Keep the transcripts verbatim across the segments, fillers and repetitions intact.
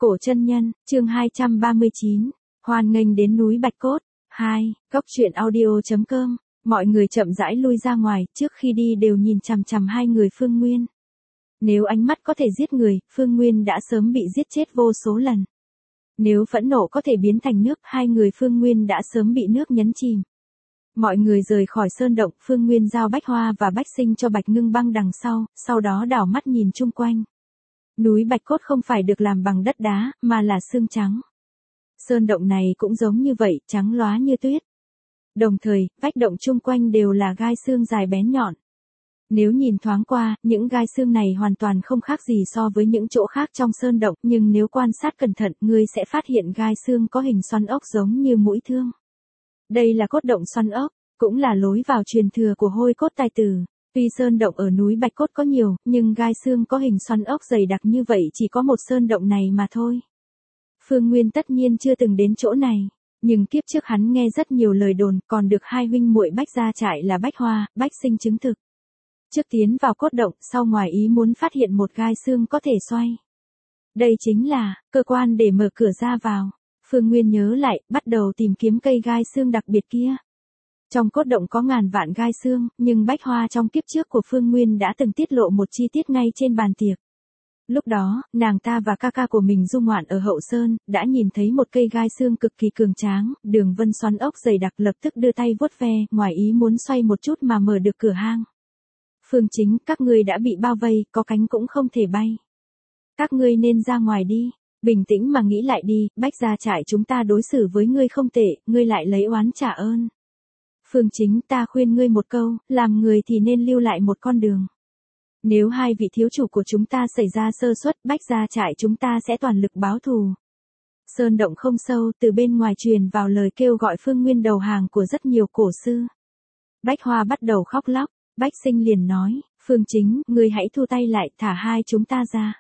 Cổ chân nhân, chương hai trăm ba mươi chín. Hoan nghênh đến núi Bạch Cốt. hai. Góc truyện audio chấm com. Mọi người chậm rãi lui ra ngoài, trước khi đi đều nhìn chằm chằm hai người Phương Nguyên. Nếu ánh mắt có thể giết người, Phương Nguyên đã sớm bị giết chết vô số lần. Nếu phẫn nộ có thể biến thành nước, hai người Phương Nguyên đã sớm bị nước nhấn chìm. Mọi người rời khỏi sơn động, Phương Nguyên giao Bách Hoa và Bách Sinh cho Bạch Ngưng Băng đằng sau, sau đó đảo mắt nhìn chung quanh. Núi Bạch Cốt không phải được làm bằng đất đá, mà là xương trắng. Sơn động này cũng giống như vậy, trắng lóa như tuyết. Đồng thời, vách động chung quanh đều là gai xương dài bén nhọn. Nếu nhìn thoáng qua, những gai xương này hoàn toàn không khác gì so với những chỗ khác trong sơn động, nhưng nếu quan sát cẩn thận, ngươi sẽ phát hiện gai xương có hình xoắn ốc giống như mũi thương. Đây là cốt động xoắn ốc, cũng là lối vào truyền thừa của Hôi Cốt Tài Tử. Tuy sơn động ở núi Bạch Cốt có nhiều, nhưng gai xương có hình xoắn ốc dày đặc như vậy chỉ có một sơn động này mà thôi. Phương Nguyên tất nhiên chưa từng đến chỗ này, nhưng kiếp trước hắn nghe rất nhiều lời đồn, còn được hai huynh muội Bách Gia Trại là Bách Hoa, Bách Sinh chứng thực. Trước tiến vào cốt động, sau ngoài ý muốn phát hiện một gai xương có thể xoay. Đây chính là cơ quan để mở cửa ra vào. Phương Nguyên nhớ lại, bắt đầu tìm kiếm cây gai xương đặc biệt kia. Trong cốt động có ngàn vạn gai xương, nhưng Bách Hoa trong kiếp trước của Phương Nguyên đã từng tiết lộ một chi tiết ngay trên bàn tiệc. Lúc đó, nàng ta và ca ca của mình du ngoạn ở Hậu Sơn, đã nhìn thấy một cây gai xương cực kỳ cường tráng, đường vân xoắn ốc dày đặc, lập tức đưa tay vuốt ve, ngoài ý muốn xoay một chút mà mở được cửa hang. Phương Chính, các ngươi đã bị bao vây, có cánh cũng không thể bay. Các ngươi nên ra ngoài đi. Bình tĩnh mà nghĩ lại đi, Bách Gia Trại chúng ta đối xử với ngươi không tệ, ngươi lại lấy oán trả ơn. Phương Chính, ta khuyên ngươi một câu, làm người thì nên lưu lại một con đường. Nếu hai vị thiếu chủ của chúng ta xảy ra sơ suất, Bách Gia Trại chúng ta sẽ toàn lực báo thù. Sơn động không sâu, từ bên ngoài truyền vào lời kêu gọi Phương Nguyên đầu hàng của rất nhiều cổ sư. Bách Hoa bắt đầu khóc lóc, Bách Sinh liền nói, Phương Chính, ngươi hãy thu tay lại, thả hai chúng ta ra.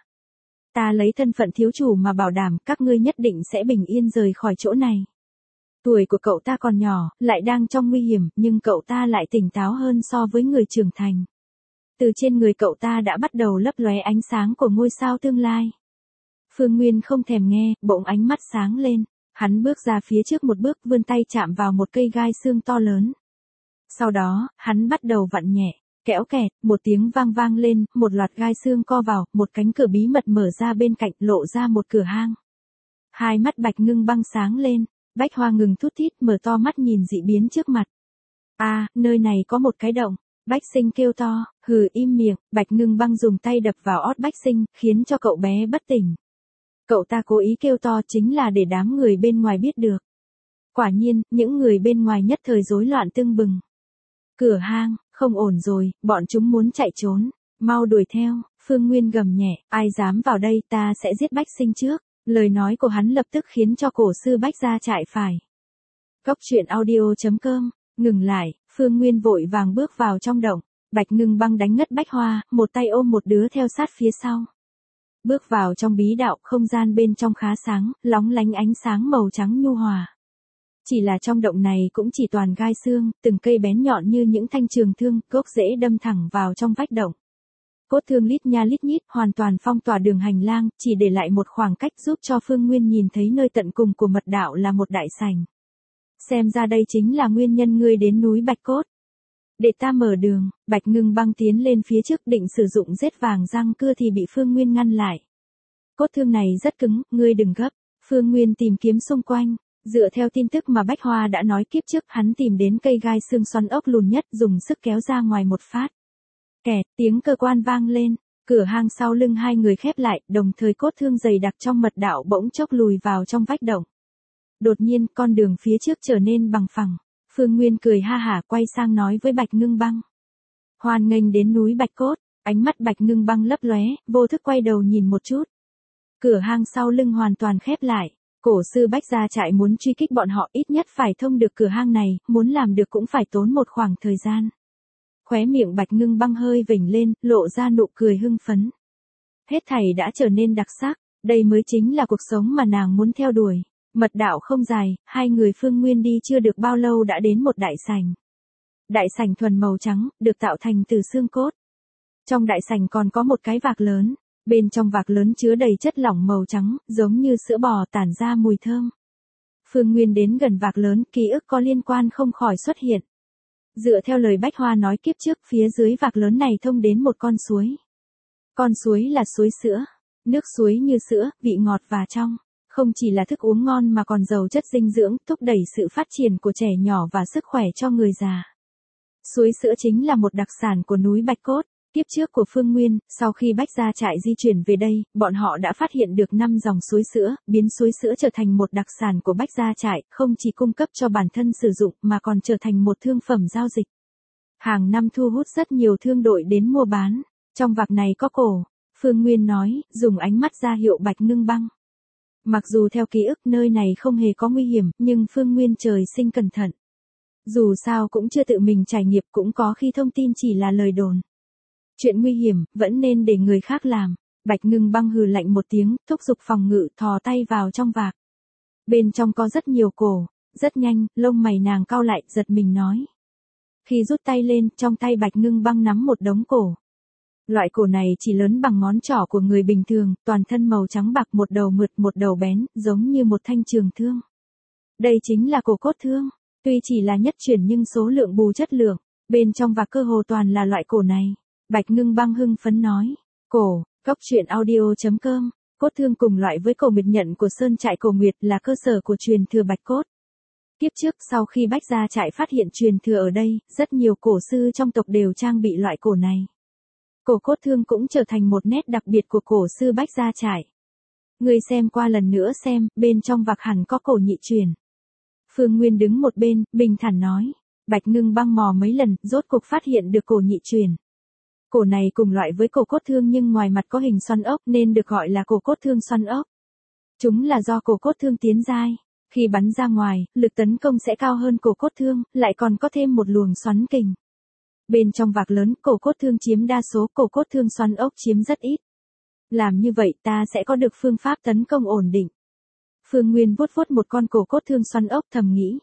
Ta lấy thân phận thiếu chủ mà bảo đảm các ngươi nhất định sẽ bình yên rời khỏi chỗ này. Tuổi của cậu ta còn nhỏ, lại đang trong nguy hiểm, nhưng cậu ta lại tỉnh táo hơn so với người trưởng thành. Từ trên người cậu ta đã bắt đầu lấp lóe ánh sáng của ngôi sao tương lai. Phương Nguyên không thèm nghe, bỗng ánh mắt sáng lên. Hắn bước ra phía trước một bước, vươn tay chạm vào một cây gai xương to lớn. Sau đó, hắn bắt đầu vặn nhẹ. Kéo kẹt, một tiếng vang vang lên, một loạt gai xương co vào, một cánh cửa bí mật mở ra bên cạnh, lộ ra một cửa hang. Hai mắt Bạch Ngưng Băng sáng lên, Bách Hoa ngừng thút thít, mở to mắt nhìn dị biến trước mặt. À, nơi này có một cái động. Bách Sinh kêu to, hừ, im miệng. Bạch Ngưng Băng dùng tay đập vào ót Bách Sinh, khiến cho cậu bé bất tỉnh. Cậu ta cố ý kêu to chính là để đám người bên ngoài biết được. Quả nhiên, những người bên ngoài nhất thời rối loạn tưng bừng. Cửa hang, không ổn rồi, bọn chúng muốn chạy trốn, mau đuổi theo. Phương Nguyên gầm nhẹ, ai dám vào đây, ta sẽ giết Bách Sinh trước. Lời nói của hắn lập tức khiến cho cổ sư Bách Gia Trại phải. Góc truyện audio chấm com, ngừng lại, Phương Nguyên vội vàng bước vào trong động. Bạch Ngưng Băng đánh ngất Bách Hoa, một tay ôm một đứa theo sát phía sau. Bước vào trong bí đạo, không gian bên trong khá sáng, lóng lánh ánh sáng màu trắng nhu hòa. Chỉ là trong động này cũng chỉ toàn gai xương, từng cây bén nhọn như những thanh trường thương, gốc rễ đâm thẳng vào trong vách động. Cốt thương lít nha lít nhít, hoàn toàn phong tỏa đường hành lang, chỉ để lại một khoảng cách giúp cho Phương Nguyên nhìn thấy nơi tận cùng của mật đạo là một đại sảnh. Xem ra đây chính là nguyên nhân ngươi đến núi Bạch Cốt. Để ta mở đường. Bạch Ngưng Băng tiến lên phía trước định sử dụng rết vàng răng cưa thì bị Phương Nguyên ngăn lại. Cốt thương này rất cứng, ngươi đừng gấp. Phương Nguyên tìm kiếm xung quanh. Dựa theo tin tức mà Bách Hoa đã nói kiếp trước, hắn tìm đến cây gai xương xoắn ốc lùn nhất, dùng sức kéo ra ngoài một phát. Kẹt, tiếng cơ quan vang lên, cửa hang sau lưng hai người khép lại, đồng thời cốt thương dày đặc trong mật đạo bỗng chốc lùi vào trong vách động. Đột nhiên, con đường phía trước trở nên bằng phẳng. Phương Nguyên cười ha hả quay sang nói với Bạch Ngưng Băng. Hoan nghênh đến núi Bạch Cốt. Ánh mắt Bạch Ngưng Băng lấp lóe, vô thức quay đầu nhìn một chút. Cửa hang sau lưng hoàn toàn khép lại. Cổ sư Bách Gia Trại muốn truy kích bọn họ, ít nhất phải thông được cửa hang này, muốn làm được cũng phải tốn một khoảng thời gian. Khóe miệng Bạch Ngưng Băng hơi vểnh lên, lộ ra nụ cười hưng phấn. Hết thảy đã trở nên đặc sắc, đây mới chính là cuộc sống mà nàng muốn theo đuổi. Mật đạo không dài, hai người Phương Nguyên đi chưa được bao lâu đã đến một đại sảnh. Đại sảnh thuần màu trắng, được tạo thành từ xương cốt. Trong đại sảnh còn có một cái vạc lớn, Bên trong vạc lớn chứa đầy chất lỏng màu trắng, giống như sữa bò tản ra mùi thơm. Phương Nguyên đến gần vạc lớn, ký ức có liên quan không khỏi xuất hiện. Dựa theo lời Bách Hoa nói kiếp trước, phía dưới vạc lớn này thông đến một con suối. Con suối là suối sữa. Nước suối như sữa, vị ngọt và trong. Không chỉ là thức uống ngon mà còn giàu chất dinh dưỡng, thúc đẩy sự phát triển của trẻ nhỏ và sức khỏe cho người già. Suối sữa chính là một đặc sản của núi Bạch Cốt. Kiếp trước của Phương Nguyên, sau khi Bách Gia Trại di chuyển về đây, bọn họ đã phát hiện được năm dòng suối sữa, biến suối sữa trở thành một đặc sản của Bách Gia Trại, không chỉ cung cấp cho bản thân sử dụng mà còn trở thành một thương phẩm giao dịch. Hàng năm thu hút rất nhiều thương đội đến mua bán. Trong vạc này có cổ, Phương Nguyên nói, dùng ánh mắt ra hiệu Bạch Ngưng Băng. Mặc dù theo ký ức nơi này không hề có nguy hiểm, nhưng Phương Nguyên trời sinh cẩn thận. Dù sao cũng chưa tự mình trải nghiệm, cũng có khi thông tin chỉ là lời đồn. Chuyện nguy hiểm, vẫn nên để người khác làm. Bạch Ngưng Băng hừ lạnh một tiếng, thúc giục phòng ngự, thò tay vào trong vạc. Bên trong có rất nhiều cổ, rất nhanh, lông mày nàng cau lại, giật mình nói. Khi rút tay lên, trong tay Bạch Ngưng Băng nắm một đống cổ. Loại cổ này chỉ lớn bằng ngón trỏ của người bình thường, toàn thân màu trắng bạc, một đầu mượt một đầu bén, giống như một thanh trường thương. Đây chính là cổ cốt thương. Tuy chỉ là nhất chuyển nhưng số lượng bù chất lượng, bên trong vạc cơ hồ toàn là loại cổ này. Bạch Ngưng Băng hưng phấn nói, cổ, góc truyện audio chấm com, cốt thương cùng loại với cổ nguyệt nhận của Sơn Trại Cổ Nguyệt là cơ sở của truyền thừa Bạch Cốt. Tiếp trước sau khi Bách Gia Trại phát hiện truyền thừa ở đây, rất nhiều cổ sư trong tộc đều trang bị loại cổ này. Cổ cốt thương cũng trở thành một nét đặc biệt của cổ sư Bách Gia Trại. Người xem qua lần nữa xem, bên trong vạc hẳn có cổ nhị truyền. Phương Nguyên đứng một bên, bình thản nói, Bạch Ngưng Băng mò mấy lần, rốt cuộc phát hiện được cổ nhị truyền. Cổ này cùng loại với cổ cốt thương nhưng ngoài mặt có hình xoắn ốc nên được gọi là cổ cốt thương xoắn ốc. Chúng là do cổ cốt thương tiến giai. Khi bắn ra ngoài, lực tấn công sẽ cao hơn cổ cốt thương, lại còn có thêm một luồng xoắn kình. Bên trong vạc lớn, cổ cốt thương chiếm đa số, cổ cốt thương xoắn ốc chiếm rất ít. Làm như vậy ta sẽ có được phương pháp tấn công ổn định. Phương Nguyên vuốt vuốt một con cổ cốt thương xoắn ốc thầm nghĩ.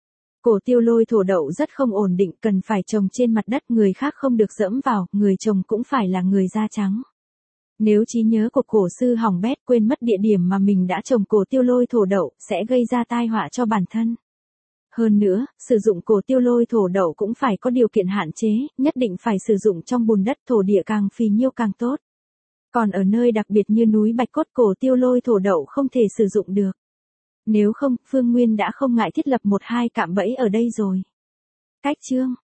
Cổ tiêu lôi thổ đậu rất không ổn định, cần phải trồng trên mặt đất, người khác không được dẫm vào, người trồng cũng phải là người da trắng. Nếu trí nhớ của cổ sư hỏng bét, quên mất địa điểm mà mình đã trồng cổ tiêu lôi thổ đậu, sẽ gây ra tai họa cho bản thân. Hơn nữa, sử dụng cổ tiêu lôi thổ đậu cũng phải có điều kiện hạn chế, nhất định phải sử dụng trong bùn đất, thổ địa càng phì nhiêu càng tốt. Còn ở nơi đặc biệt như núi Bạch Cốt, cổ tiêu lôi thổ đậu không thể sử dụng được. Nếu không, Phương Nguyên đã không ngại thiết lập một hai cạm bẫy ở đây rồi. Cách chương